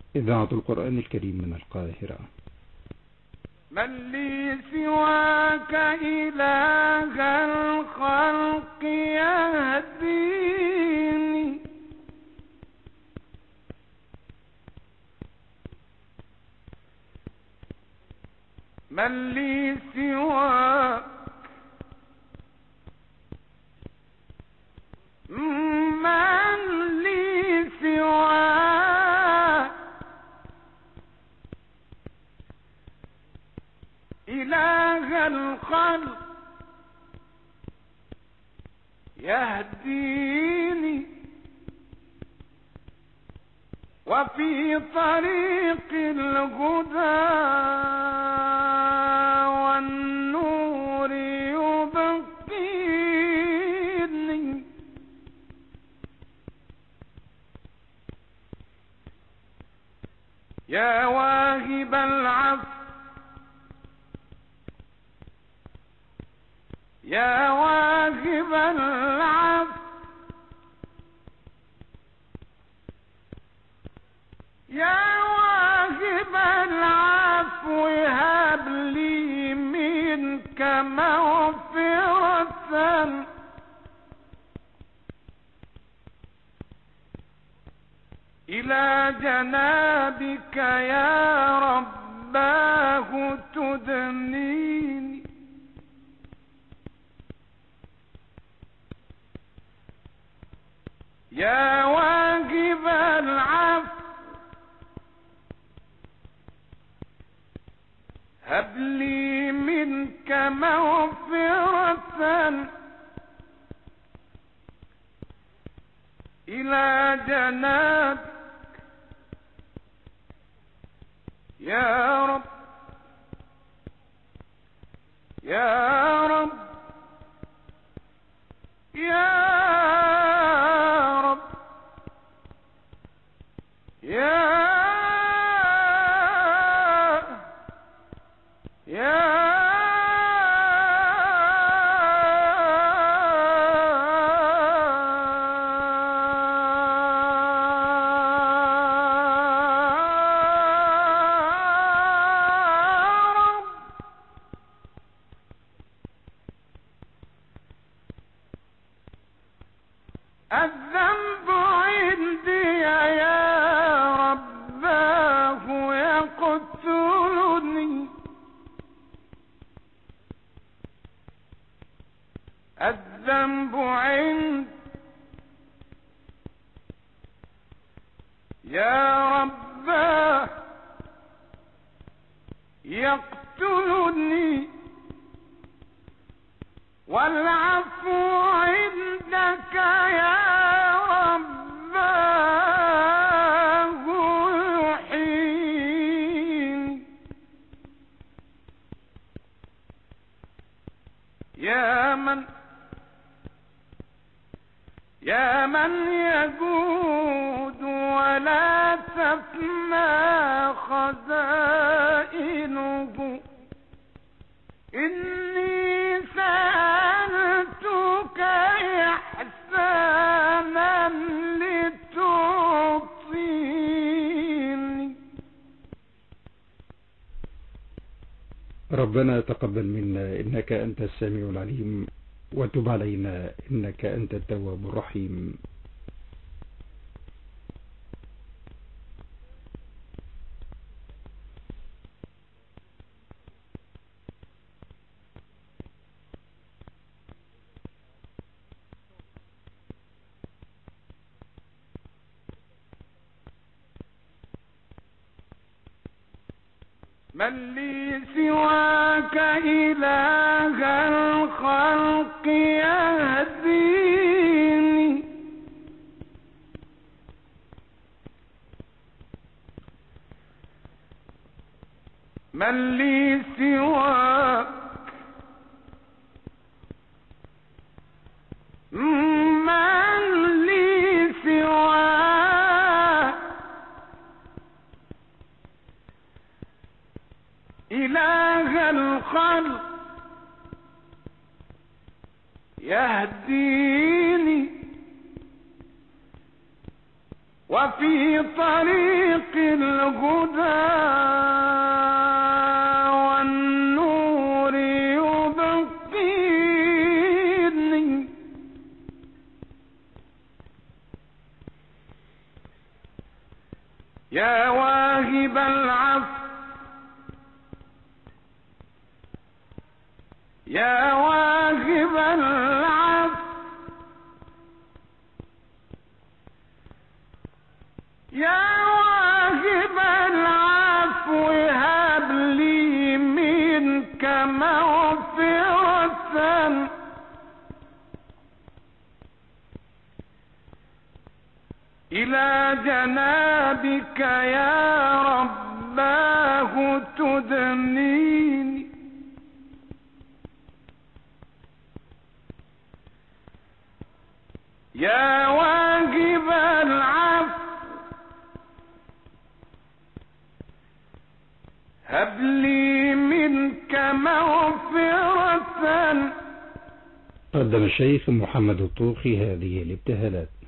إذاعة القرآن الكريم من القاهرة. من لي سواك إله الخلق يهديني، من لي سواك، من لي سواك إله الخلق يهديني، وفي طريق الهدى والنور يبقيني. يا واهب العفو، يا واهب العفو، يا واهب العفو، هب لي منك مغفرة إلى جنابك يا رباه تدنيني. يا واهب العفو، هب لي منك مغفرة إلى جنابك يا رب، يا رب، يا رب، يا الذنب عندي يا رباه يقتلني، الذنب عندي يا رباه يقتلني، والعفو عندك يا رباه يحييني. يا من يجود ولا تفنى خزائنه، إني سألتك إحسانا لتعطيني. ربنا تقبل منا إنك أنت السميع العليم، وتب علينا إنك أنت التواب الرحيم. من لي سواك إله الخلق يهديني، من لي سواك، من لي سواك إله الخلق يهديني، وفي طريق يا واهب العفو يا واهب العفو يا واهب العفو هب لي منك مغفرة إلى جنابك يا رباه تدنيني يا واهب العفو هب لي منك مغفرة. قدم الشيخ محمد الطوخي هذه الابتهالات.